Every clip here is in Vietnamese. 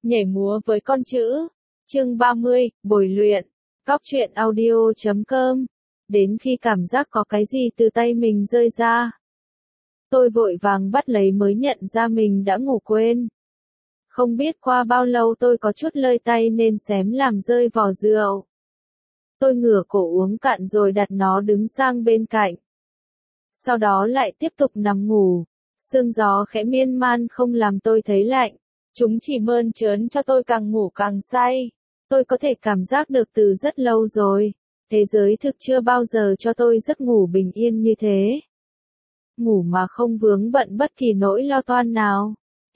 Nhảy múa với con chữ. Chương 30, bồi luyện. Cóc truyện audio.com. Đến khi cảm giác có cái gì từ tay mình rơi ra, tôi vội vàng bắt lấy mới nhận ra mình đã ngủ quên. Không biết qua bao lâu tôi có chút lơi tay nên xém làm rơi vò rượu. Tôi ngửa cổ uống cạn rồi đặt nó đứng sang bên cạnh. Sau đó lại tiếp tục nằm ngủ. Sương gió khẽ miên man không làm tôi thấy lạnh. Chúng chỉ mơn trớn cho tôi càng ngủ càng say. Tôi có thể cảm giác được từ rất lâu rồi. Thế giới thực chưa bao giờ cho tôi giấc ngủ bình yên như thế. Ngủ mà không vướng bận bất kỳ nỗi lo toan nào.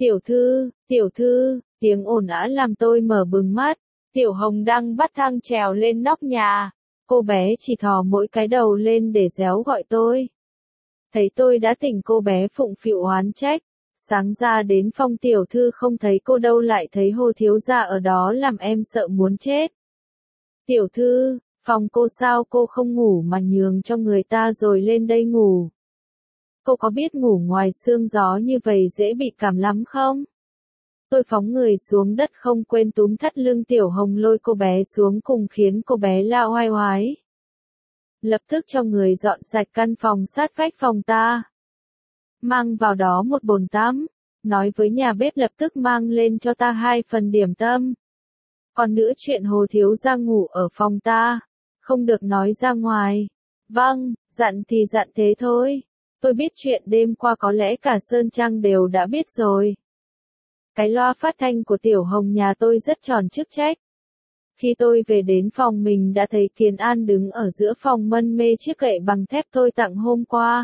Tiểu thư, tiếng ồn ào làm tôi mở bừng mắt. Tiểu Hồng đang bắt thang trèo lên nóc nhà. Cô bé chỉ thò mỗi cái đầu lên để réo gọi tôi. Thấy tôi đã tỉnh, cô bé phụng phịu oán trách. Sáng ra đến phòng tiểu thư không thấy cô đâu, lại thấy Hồ thiếu gia ở đó làm em sợ muốn chết. Tiểu thư, phòng cô sao cô không ngủ mà nhường cho người ta rồi lên đây ngủ? Cô có biết ngủ ngoài sương gió như vậy dễ bị cảm lắm không? Tôi phóng người xuống đất không quên túm thắt lưng Tiểu Hồng lôi cô bé xuống cùng khiến cô bé la oai oái. Lập tức cho người dọn sạch căn phòng sát vách phòng ta. Mang vào đó một bồn tắm. Nói với nhà bếp lập tức mang lên cho ta 2 phần điểm tâm. Còn nữa, chuyện Hồ thiếu gia ngủ ở phòng ta, không được nói ra ngoài. Vâng, dặn thì dặn thế thôi. Tôi biết chuyện đêm qua có lẽ cả Sơn Trang đều đã biết rồi. Cái loa phát thanh của Tiểu Hồng nhà tôi rất tròn chức trách. Khi tôi về đến phòng mình đã thấy Kiền An đứng ở giữa phòng mân mê chiếc gậy bằng thép tôi tặng hôm qua.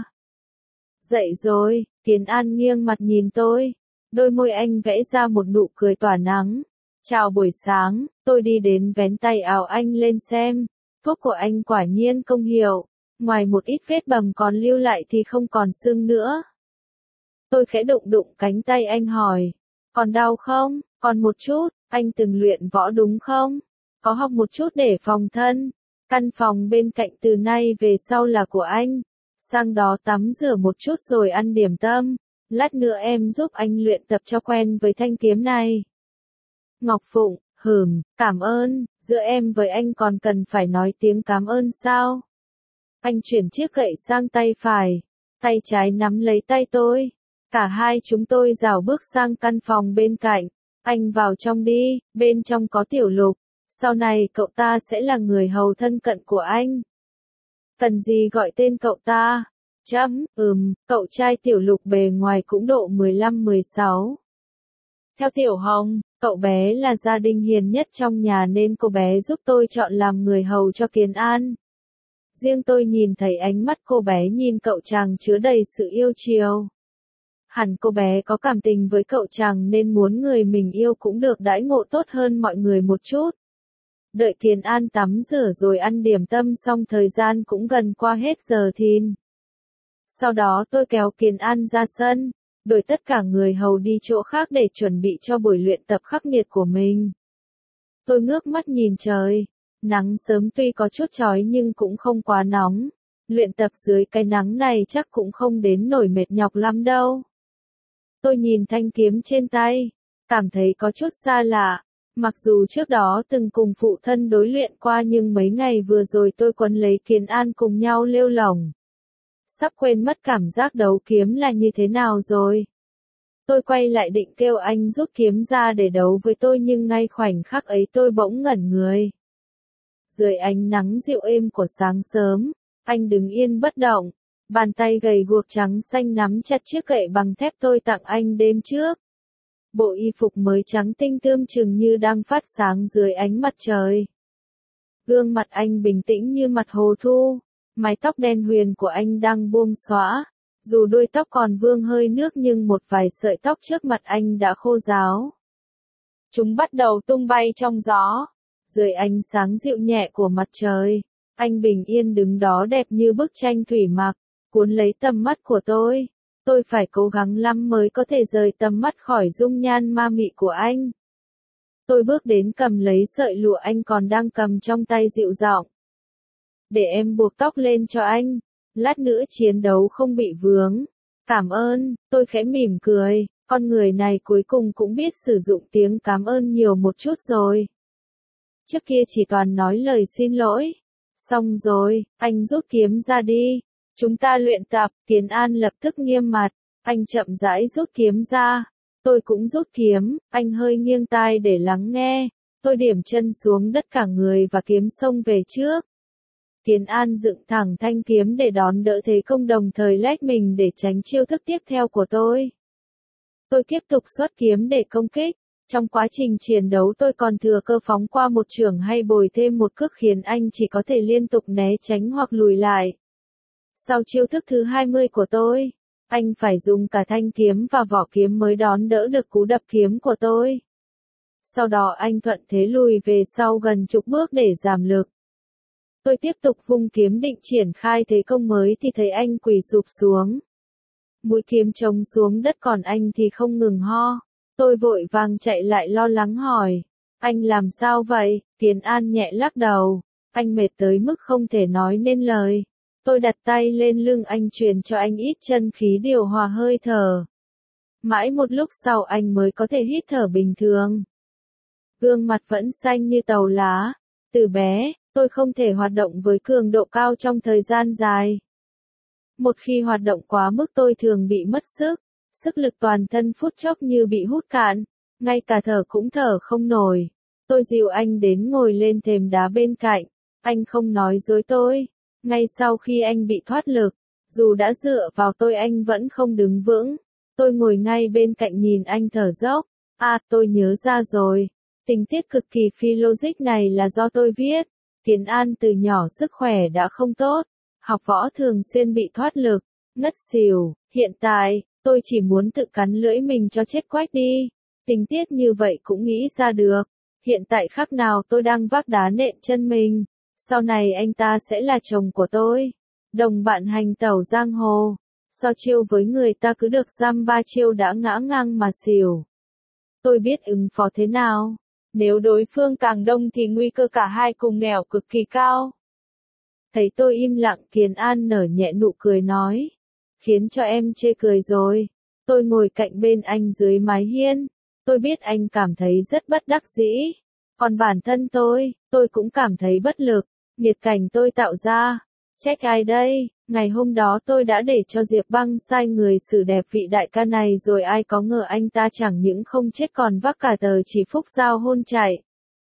Dậy rồi, Kiền An nghiêng mặt nhìn tôi. Đôi môi anh vẽ ra một nụ cười tỏa nắng. Chào buổi sáng, tôi đi đến vén tay áo anh lên xem. Thuốc của anh quả nhiên công hiệu. Ngoài một ít vết bầm còn lưu lại thì không còn sưng nữa. Tôi khẽ đụng đụng cánh tay anh hỏi. Còn đau không? Còn một chút. Anh từng luyện võ đúng không? Có học một chút để phòng thân. Căn phòng bên cạnh từ nay về sau là của anh. Sang đó tắm rửa một chút rồi ăn điểm tâm. Lát nữa em giúp anh luyện tập cho quen với thanh kiếm này. Ngọc Phụng, cảm ơn. Giữa em với anh còn cần phải nói tiếng cảm ơn sao? Anh chuyển chiếc gậy sang tay phải. Tay trái nắm lấy tay tôi. Cả hai chúng tôi rảo bước sang căn phòng bên cạnh. Anh vào trong đi, bên trong có Tiểu Lục. Sau này cậu ta sẽ là người hầu thân cận của anh. Cần gì gọi tên cậu ta? Cậu trai Tiểu Lục bề ngoài cũng độ 15-16. Theo Tiểu Hồng, cậu bé là gia đình hiền nhất trong nhà nên cô bé giúp tôi chọn làm người hầu cho Kiền An. Riêng tôi nhìn thấy ánh mắt cô bé nhìn cậu chàng chứa đầy sự yêu chiều. Hẳn cô bé có cảm tình với cậu chàng nên muốn người mình yêu cũng được đãi ngộ tốt hơn mọi người một chút. Đợi Kiền An tắm rửa rồi ăn điểm tâm xong, thời gian cũng gần qua hết giờ thìn. Sau đó tôi kéo Kiền An ra sân, đổi tất cả người hầu đi chỗ khác để chuẩn bị cho buổi luyện tập khắc nghiệt của mình. Tôi ngước mắt nhìn trời. Nắng sớm tuy có chút chói nhưng cũng không quá nóng. Luyện tập dưới cái nắng này chắc cũng không đến nổi mệt nhọc lắm đâu. Tôi nhìn thanh kiếm trên tay, cảm thấy có chút xa lạ. Mặc dù trước đó từng cùng phụ thân đối luyện qua nhưng mấy ngày vừa rồi tôi quấn lấy Kiền An cùng nhau lêu lổng. Sắp quên mất cảm giác đấu kiếm là như thế nào rồi. Tôi quay lại định kêu anh rút kiếm ra để đấu với tôi nhưng ngay khoảnh khắc ấy tôi bỗng ngẩn người. Dưới ánh nắng dịu êm của sáng sớm, anh đứng yên bất động, bàn tay gầy guộc trắng xanh nắm chặt chiếc gậy bằng thép tôi tặng anh đêm trước. Bộ y phục mới trắng tinh tươm chừng như đang phát sáng dưới ánh mặt trời. Gương mặt anh bình tĩnh như mặt hồ thu, mái tóc đen huyền của anh đang buông xõa. Dù đuôi tóc còn vương hơi nước nhưng một vài sợi tóc trước mặt anh đã khô ráo. Chúng bắt đầu tung bay trong gió. Dưới ánh sáng dịu nhẹ của mặt trời, anh bình yên đứng đó đẹp như bức tranh thủy mặc, cuốn lấy tầm mắt của tôi. Tôi phải cố gắng lắm mới có thể rời tầm mắt khỏi dung nhan ma mị của anh. Tôi bước đến cầm lấy sợi lụa anh còn đang cầm trong tay dịu giọng. Để em buộc tóc lên cho anh, lát nữa chiến đấu không bị vướng. Cảm ơn, tôi khẽ mỉm cười, Con người này cuối cùng cũng biết sử dụng tiếng cảm ơn nhiều một chút rồi. Trước kia chỉ toàn nói lời xin lỗi. Xong rồi, anh rút kiếm ra đi. Chúng ta luyện tập, Kiến An lập tức nghiêm mặt. Anh chậm rãi rút kiếm ra. Tôi cũng rút kiếm, anh hơi nghiêng tai để lắng nghe. Tôi điểm chân xuống đất cả người và kiếm xông về trước. Kiến An dựng thẳng thanh kiếm để đón đỡ thế công, đồng thời lách mình để tránh chiêu thức tiếp theo của tôi. Tôi tiếp tục xuất kiếm để công kích. Trong quá trình chiến đấu tôi còn thừa cơ phóng qua một chưởng hay bồi thêm một cước khiến anh chỉ có thể liên tục né tránh hoặc lùi lại. Sau chiêu thức thứ 20 của tôi, anh phải dùng cả thanh kiếm và vỏ kiếm mới đón đỡ được cú đập kiếm của tôi. Sau đó anh thuận thế lùi về sau gần chục bước để giảm lực. Tôi tiếp tục vung kiếm định triển khai thế công mới thì thấy anh quỳ sụp xuống. Mũi kiếm chống xuống đất còn anh thì không ngừng ho. Tôi vội vàng chạy lại lo lắng hỏi. Anh làm sao vậy? Kiến An nhẹ lắc đầu. Anh mệt tới mức không thể nói nên lời. Tôi đặt tay lên lưng anh truyền cho anh ít chân khí điều hòa hơi thở. Mãi một lúc sau anh mới có thể hít thở bình thường. Gương mặt vẫn xanh như tàu lá. Từ bé, tôi không thể hoạt động với cường độ cao trong thời gian dài. Một khi hoạt động quá mức tôi thường bị mất sức. Sức lực toàn thân phút chốc như bị hút cạn. Ngay cả thở cũng thở không nổi. Tôi dìu anh đến ngồi lên thềm đá bên cạnh. Anh không nói dối tôi. Ngay sau khi anh bị thoát lực, dù đã dựa vào tôi anh vẫn không đứng vững. Tôi ngồi ngay bên cạnh nhìn anh thở dốc. À, tôi nhớ ra rồi. Tình tiết cực kỳ phi logic này là do tôi viết. Kiến An từ nhỏ sức khỏe đã không tốt. Học võ thường xuyên bị thoát lực, ngất xỉu. Hiện tại, tôi chỉ muốn tự cắn lưỡi mình cho chết quách đi. Tình tiết như vậy cũng nghĩ ra được. Hiện tại khắc nào tôi đang vác đá nện chân mình. Sau này anh ta sẽ là chồng của tôi. Đồng bạn hành tẩu giang hồ. So chiêu với người ta cứ được giam 3 chiêu đã ngã ngang mà xỉu. Tôi biết ứng phó thế nào. Nếu đối phương càng đông thì nguy cơ cả hai cùng nghèo cực kỳ cao. Thấy tôi im lặng, Kiến An nở nhẹ nụ cười nói. Khiến cho em chê cười rồi. Tôi ngồi cạnh bên anh dưới mái hiên. Tôi biết anh cảm thấy rất bất đắc dĩ. Còn bản thân tôi cũng cảm thấy bất lực. Nghiệt cảnh tôi tạo ra. Trách ai đây? Ngày hôm đó tôi đã để cho Diệp Băng sai người xử đẹp vị đại ca này rồi ai có ngờ anh ta chẳng những không chết còn vác cả tờ chỉ phúc giao hôn chạy.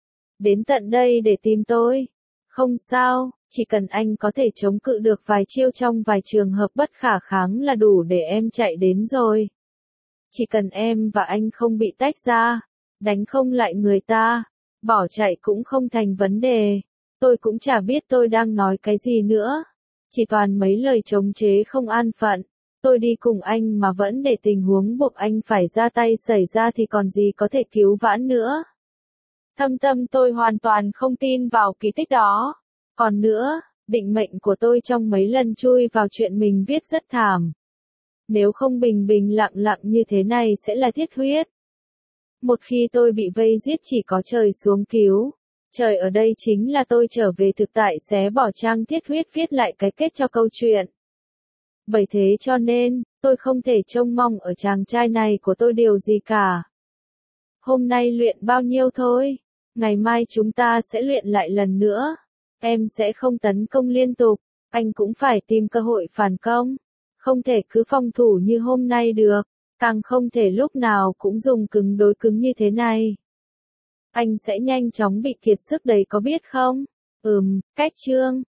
Đến tận đây để tìm tôi. Không sao, chỉ cần anh có thể chống cự được vài chiêu trong vài trường hợp bất khả kháng là đủ để em chạy đến rồi. Chỉ cần em và anh không bị tách ra, đánh không lại người ta, bỏ chạy cũng không thành vấn đề. Tôi cũng chả biết tôi đang nói cái gì nữa. Chỉ toàn mấy lời chống chế không an phận. Tôi đi cùng anh mà vẫn để tình huống buộc anh phải ra tay xảy ra thì còn gì có thể cứu vãn nữa. Thâm tâm tôi hoàn toàn không tin vào kỳ tích đó. Còn nữa, định mệnh của tôi trong mấy lần chui vào chuyện mình viết rất thảm. Nếu không bình bình lặng lặng như thế này sẽ là thiết huyết. Một khi tôi bị vây giết chỉ có trời xuống cứu. Trời ở đây chính là tôi trở về thực tại xé bỏ trang thiết huyết viết lại cái kết cho câu chuyện. Bởi thế cho nên, tôi không thể trông mong ở chàng trai này của tôi điều gì cả. Hôm nay luyện bao nhiêu thôi, ngày mai chúng ta sẽ luyện lại lần nữa. Em sẽ không tấn công liên tục, anh cũng phải tìm cơ hội phản công. Không thể cứ phòng thủ như hôm nay được, càng không thể lúc nào cũng dùng cứng đối cứng như thế này. Anh sẽ nhanh chóng bị kiệt sức đấy có biết không? Cách chương